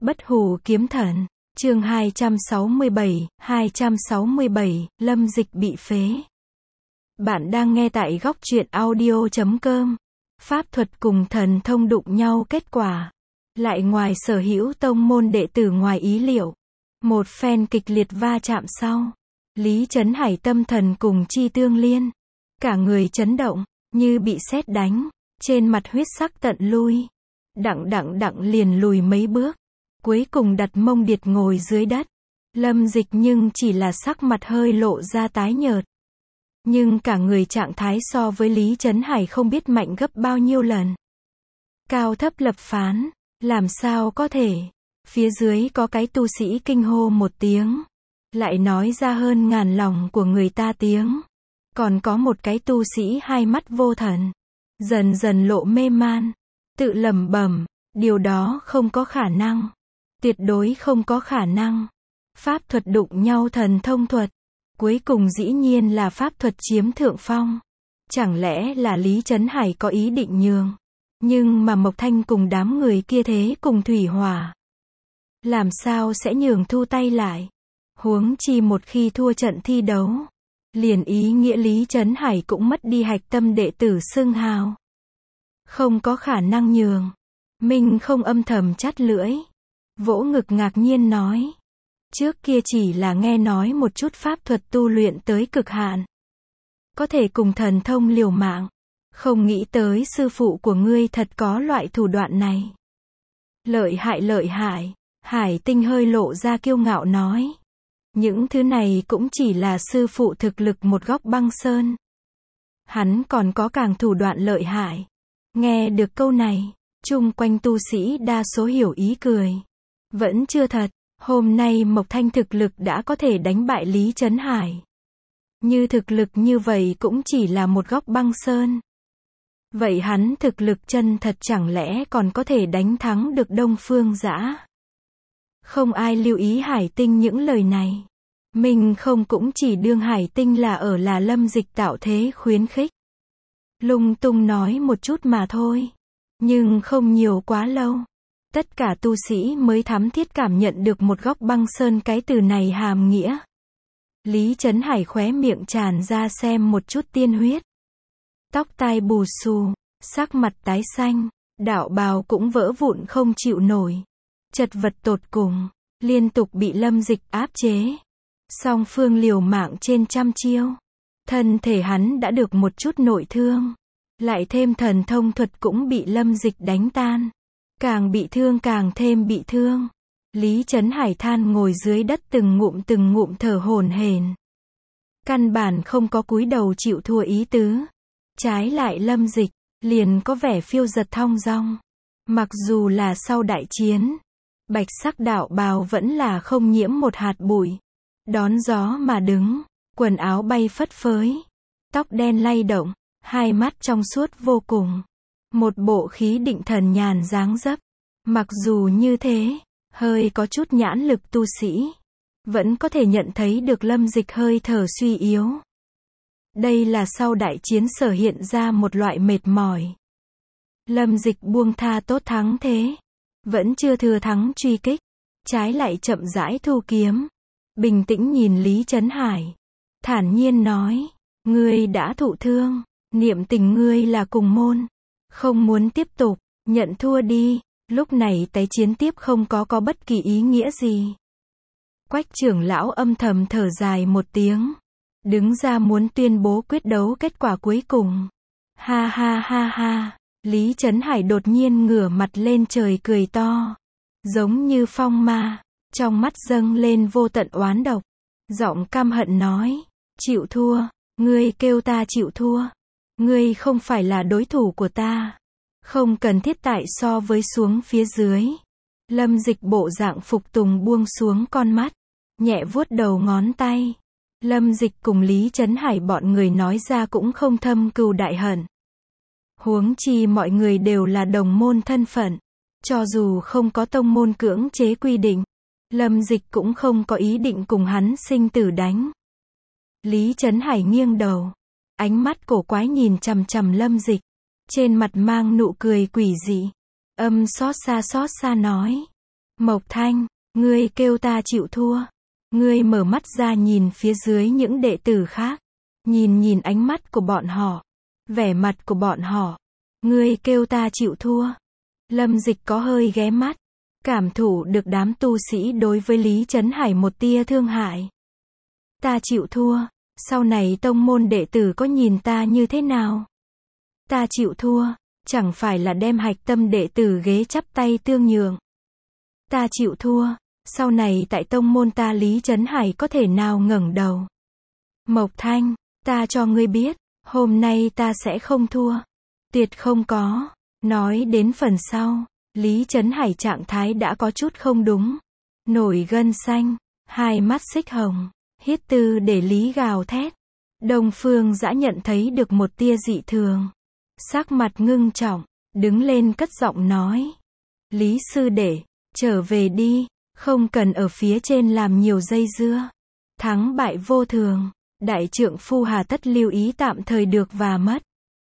Bất hủ kiếm thần, chương 267, Lâm Dịch bị phế. Bạn đang nghe tại góc truyện audio.com. Pháp thuật cùng thần thông đụng nhau, kết quả lại ngoài sở hữu tông môn đệ tử ngoài ý liệu. Một phen kịch liệt va chạm sau, Lý Chấn Hải tâm thần cùng chi tương liên, cả người chấn động, như bị sét đánh, trên mặt huyết sắc tận lui. Đặng liền lùi mấy bước, cuối cùng đặt mông điệt ngồi dưới đất. Lâm Dịch nhưng chỉ là sắc mặt hơi lộ ra tái nhợt, nhưng cả người trạng thái so với Lý Chấn Hải không biết mạnh gấp bao nhiêu lần. Cao thấp lập phán, làm sao có thể? Phía dưới có cái tu sĩ kinh hô một tiếng, lại nói ra hơn ngàn lòng của người ta tiếng. Còn có một cái tu sĩ hai mắt vô thần, dần dần lộ mê man, tự lẩm bẩm, điều đó không có khả năng, tuyệt đối không có khả năng. Pháp thuật đụng nhau thần thông thuật, cuối cùng dĩ nhiên là pháp thuật chiếm thượng phong. Chẳng lẽ là Lý Chấn Hải có ý định nhường, nhưng mà Mộc Thanh cùng đám người kia thế cùng thủy hỏa, làm sao sẽ nhường thu tay lại? Huống chi một khi thua trận thi đấu, liền ý nghĩa Lý Chấn Hải cũng mất đi hạch tâm đệ tử xưng hào. Không có khả năng nhường. Minh không âm thầm chắt lưỡi, vỗ ngực ngạc nhiên nói, trước kia chỉ là nghe nói một chút pháp thuật tu luyện tới cực hạn, có thể cùng thần thông liều mạng, không nghĩ tới sư phụ của ngươi thật có loại thủ đoạn này. Lợi hại, Hải Tinh hơi lộ ra kiêu ngạo nói, những thứ này cũng chỉ là sư phụ thực lực một góc băng sơn. Hắn còn có càng thủ đoạn lợi hại. Nghe được câu này, chung quanh tu sĩ đa số hiểu ý cười. Vẫn chưa thật, hôm nay Mộc Thanh thực lực đã có thể đánh bại Lý Chấn Hải. Như thực lực như vậy cũng chỉ là một góc băng sơn. Vậy hắn thực lực chân thật chẳng lẽ còn có thể đánh thắng được Đông Phương Dã? Không ai lưu ý Hải Tinh những lời này. Mình không cũng chỉ đương Hải Tinh là Lâm Dịch tạo thế khuyến khích. Lung tung nói một chút mà thôi. Nhưng không nhiều quá lâu, tất cả tu sĩ mới thắm thiết cảm nhận được một góc băng sơn cái từ này hàm nghĩa. Lý Chấn Hải khóe miệng tràn ra xem một chút tiên huyết. Tóc tai bù xù, sắc mặt tái xanh, đạo bào cũng vỡ vụn không chịu nổi. Chật vật tột cùng, liên tục bị Lâm Dịch áp chế. Song phương liều mạng trên trăm chiêu. Thân thể hắn đã được một chút nội thương, lại thêm thần thông thuật cũng bị Lâm Dịch đánh tan. Càng bị thương càng thêm bị thương. Lý Chấn Hải than ngồi dưới đất từng ngụm thở hổn hển. Căn bản không có cúi đầu chịu thua ý tứ. Trái lại Lâm Dịch, liền có vẻ phiêu dật thong dong. Mặc dù là sau đại chiến, bạch sắc đạo bào vẫn là không nhiễm một hạt bụi. Đón gió mà đứng, quần áo bay phất phới, tóc đen lay động, hai mắt trong suốt vô cùng. Một bộ khí định thần nhàn dáng dấp. Mặc dù như thế, hơi có chút nhãn lực tu sĩ, vẫn có thể nhận thấy được Lâm Dịch hơi thở suy yếu. Đây là sau đại chiến sở hiện ra một loại mệt mỏi. Lâm Dịch buông tha tốt thắng thế, vẫn chưa thừa thắng truy kích, trái lại chậm rãi thu kiếm, bình tĩnh nhìn Lý Chấn Hải, thản nhiên nói, ngươi đã thụ thương, niệm tình ngươi là cùng môn, không muốn tiếp tục, nhận thua đi. Lúc này tái chiến tiếp không có bất kỳ ý nghĩa gì. Quách trưởng lão âm thầm thở dài một tiếng, đứng ra muốn tuyên bố quyết đấu kết quả cuối cùng. Ha, Lý Chấn Hải đột nhiên ngửa mặt lên trời cười to, giống như phong ma, trong mắt dâng lên vô tận oán độc, giọng căm hận nói, chịu thua, ngươi kêu ta chịu thua, ngươi không phải là đối thủ của ta. Không cần thiết tại so với xuống phía dưới. Lâm Dịch bộ dạng phục tùng buông xuống con mắt, nhẹ vuốt đầu ngón tay. Lâm Dịch cùng Lý Chấn Hải bọn người nói ra cũng không thâm cừu đại hận. Huống chi mọi người đều là đồng môn thân phận. Cho dù không có tông môn cưỡng chế quy định, Lâm Dịch cũng không có ý định cùng hắn sinh tử đánh. Lý Chấn Hải nghiêng đầu, ánh mắt cổ quái nhìn chằm chằm Lâm Dịch. Trên mặt mang nụ cười quỷ dị, xót xa nói, Mộc Thanh, ngươi kêu ta chịu thua. Ngươi mở mắt ra nhìn phía dưới những đệ tử khác. Nhìn ánh mắt của bọn họ. Vẻ mặt của bọn họ. Ngươi kêu ta chịu thua. Lâm Dịch có hơi ghé mắt. Cảm thụ được đám tu sĩ đối với Lý Chấn Hải một tia thương hại. Ta chịu thua. Sau này tông môn đệ tử có nhìn ta như thế nào? Ta chịu thua. Chẳng phải là đem hạch tâm đệ tử ghế chắp tay tương nhượng. Ta chịu thua. Sau này tại tông môn ta Lý Chấn Hải có thể nào ngẩng đầu? Mộc Thanh, ta cho ngươi biết, hôm nay ta sẽ không thua. Tuyệt không có. Nói đến phần sau, Lý Chấn Hải trạng thái đã có chút không đúng. Nổi gân xanh, hai mắt xích hồng, hít tư để Lý gào thét. Đông Phương Dã nhận thấy được một tia dị thường. Sắc mặt ngưng trọng, đứng lên cất giọng nói. Lý sư đệ, trở về đi, không cần ở phía trên làm nhiều dây dưa. Thắng bại vô thường, đại trượng phu hà tất lưu ý tạm thời được và mất.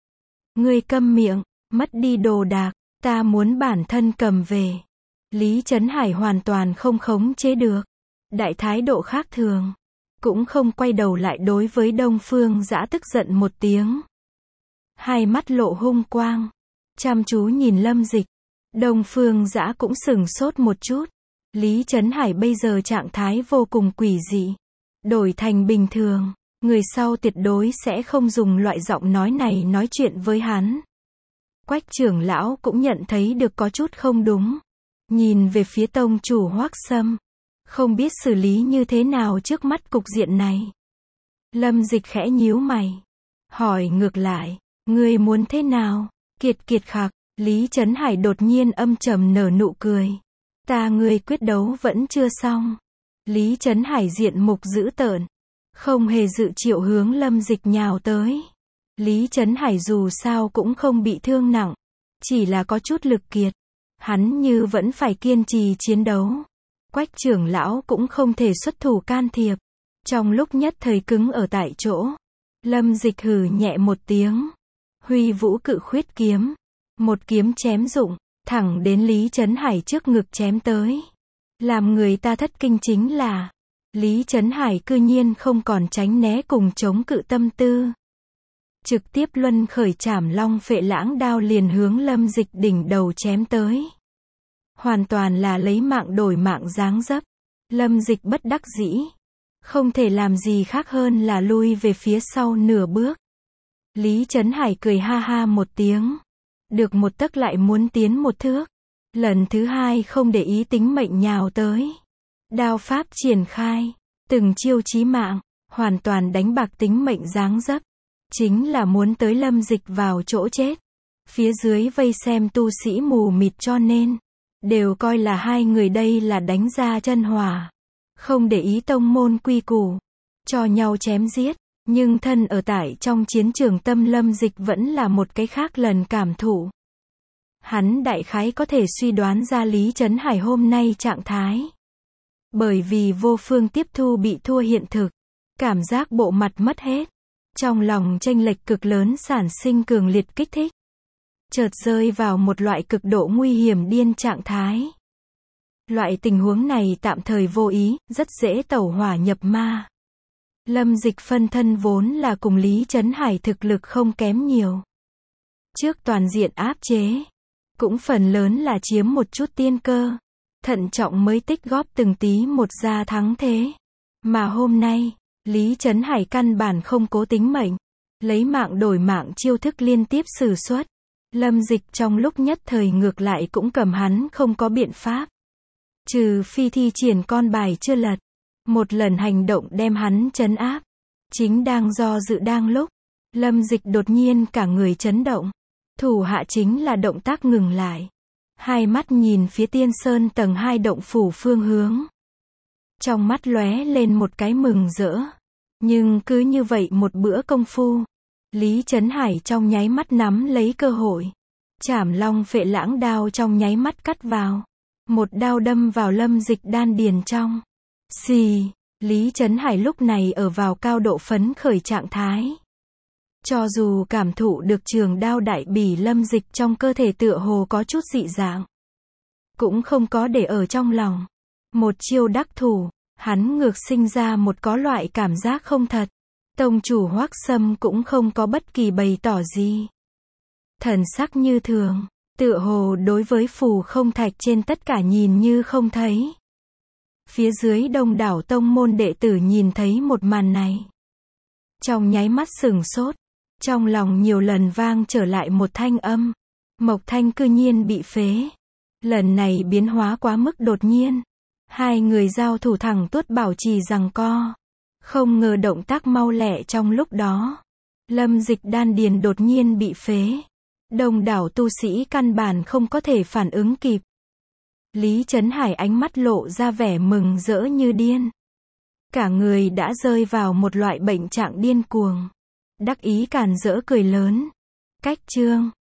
Ngươi câm miệng, mất đi đồ đạc, ta muốn bản thân cầm về. Lý Chấn Hải hoàn toàn không khống chế được. Đại thái độ khác thường. Cũng không quay đầu lại đối với Đông Phương Dã tức giận một tiếng. Hai mắt lộ hung quang. Chăm chú nhìn Lâm Dịch. Đông Phương Dã cũng sửng sốt một chút. Lý Chấn Hải bây giờ trạng thái vô cùng quỷ dị. Đổi thành bình thường, người sau tuyệt đối sẽ không dùng loại giọng nói này nói chuyện với hắn. Quách trưởng lão cũng nhận thấy được có chút không đúng. Nhìn về phía tông chủ Hoắc Sâm. Không biết xử lý như thế nào trước mắt cục diện này. Lâm Dịch khẽ nhíu mày. Hỏi ngược lại, ngươi muốn thế nào? Kiệt khạc, Lý Chấn Hải đột nhiên âm trầm nở nụ cười. Ngươi quyết đấu vẫn chưa xong. Lý Chấn Hải diện mục dữ tợn. Không hề dự triệu hướng Lâm Dịch nhào tới. Lý Chấn Hải dù sao cũng không bị thương nặng. Chỉ là có chút lực kiệt. Hắn như vẫn phải kiên trì chiến đấu. Quách trưởng lão cũng không thể xuất thủ can thiệp. Trong lúc nhất thời cứng ở tại chỗ. Lâm Dịch hừ nhẹ một tiếng. Huy vũ cự khuyết kiếm. Một kiếm chém rụng. Thẳng đến Lý Chấn Hải trước ngực chém tới. Làm người ta thất kinh chính là Lý Chấn Hải cư nhiên không còn tránh né cùng chống cự tâm tư. Trực tiếp luân khởi trảm long phệ lãng đao liền hướng Lâm Dịch đỉnh đầu chém tới. Hoàn toàn là lấy mạng đổi mạng dáng dấp. Lâm Dịch bất đắc dĩ. Không thể làm gì khác hơn là lui về phía sau nửa bước. Lý Chấn Hải cười ha ha một tiếng. Được một tấc lại muốn tiến một thước. Lần thứ hai không để ý tính mệnh nhào tới. Đao pháp triển khai. Từng chiêu chí mạng. Hoàn toàn đánh bạc tính mệnh dáng dấp. Chính là muốn tới Lâm Dịch vào chỗ chết. Phía dưới vây xem tu sĩ mù mịt cho nên. Đều coi là hai người đây là đánh ra chân hòa. Không để ý tông môn quy củ. Cho nhau chém giết. Nhưng thân ở tại trong chiến trường tâm Lâm Dịch vẫn là một cái khác lần cảm thụ. Hắn đại khái có thể suy đoán ra Lý Chấn Hải hôm nay trạng thái. Bởi vì vô phương tiếp thu bị thua hiện thực. Cảm giác bộ mặt mất hết. Trong lòng chênh lệch cực lớn sản sinh cường liệt kích thích. Chợt rơi vào một loại cực độ nguy hiểm điên trạng thái. Loại tình huống này tạm thời vô ý, rất dễ tẩu hỏa nhập ma. Lâm Dịch phân thân vốn là cùng Lý Chấn Hải thực lực không kém nhiều. Trước toàn diện áp chế. Cũng phần lớn là chiếm một chút tiên cơ. Thận trọng mới tích góp từng tí một ra thắng thế. Mà hôm nay, Lý Chấn Hải căn bản không cố tính mệnh. Lấy mạng đổi mạng chiêu thức liên tiếp sử xuất. Lâm Dịch trong lúc nhất thời ngược lại cũng cầm hắn không có biện pháp. Trừ phi thi triển con bài chưa lật. Một lần hành động đem hắn trấn áp. Chính đang do dự đang lúc. Lâm Dịch đột nhiên cả người chấn động. Thủ hạ chính là động tác ngừng lại. Hai mắt nhìn phía Tiên Sơn tầng 2 động phủ phương hướng. Trong mắt lóe lên một cái mừng rỡ. Nhưng cứ như vậy một bữa công phu. Lý Chấn Hải trong nháy mắt nắm lấy cơ hội. Trảm long phệ lãng đao trong nháy mắt cắt vào. Một đao đâm vào Lâm Dịch đan điền trong. Xì, Lý Chấn Hải lúc này ở vào cao độ phấn khởi trạng thái. Cho dù cảm thụ được trường đao đại bỉ Lâm Dịch trong cơ thể tựa hồ có chút dị dạng. cũng không có để ở trong lòng. Một chiêu đắc thủ, hắn ngược sinh ra một có loại cảm giác không thật. Tông chủ Hoắc Sâm cũng không có bất kỳ bày tỏ gì. Thần sắc như thường, tựa hồ đối với phù không thạch trên tất cả nhìn như không thấy. Phía dưới đông đảo tông môn đệ tử nhìn thấy một màn này. Trong nháy mắt sửng sốt, trong lòng nhiều lần vang trở lại một thanh âm. Mộc Thanh cư nhiên bị phế. Lần này biến hóa quá mức đột nhiên. Hai người giao thủ thẳng tuốt bảo trì giằng co. Không ngờ động tác mau lẹ trong lúc đó. Lâm Dịch đan điền đột nhiên bị phế. Đông đảo tu sĩ căn bản không có thể phản ứng kịp. Lý Chấn Hải ánh mắt lộ ra vẻ mừng rỡ như điên. Cả người đã rơi vào một loại bệnh trạng điên cuồng. Đắc ý càn rỡ cười lớn. Cách chương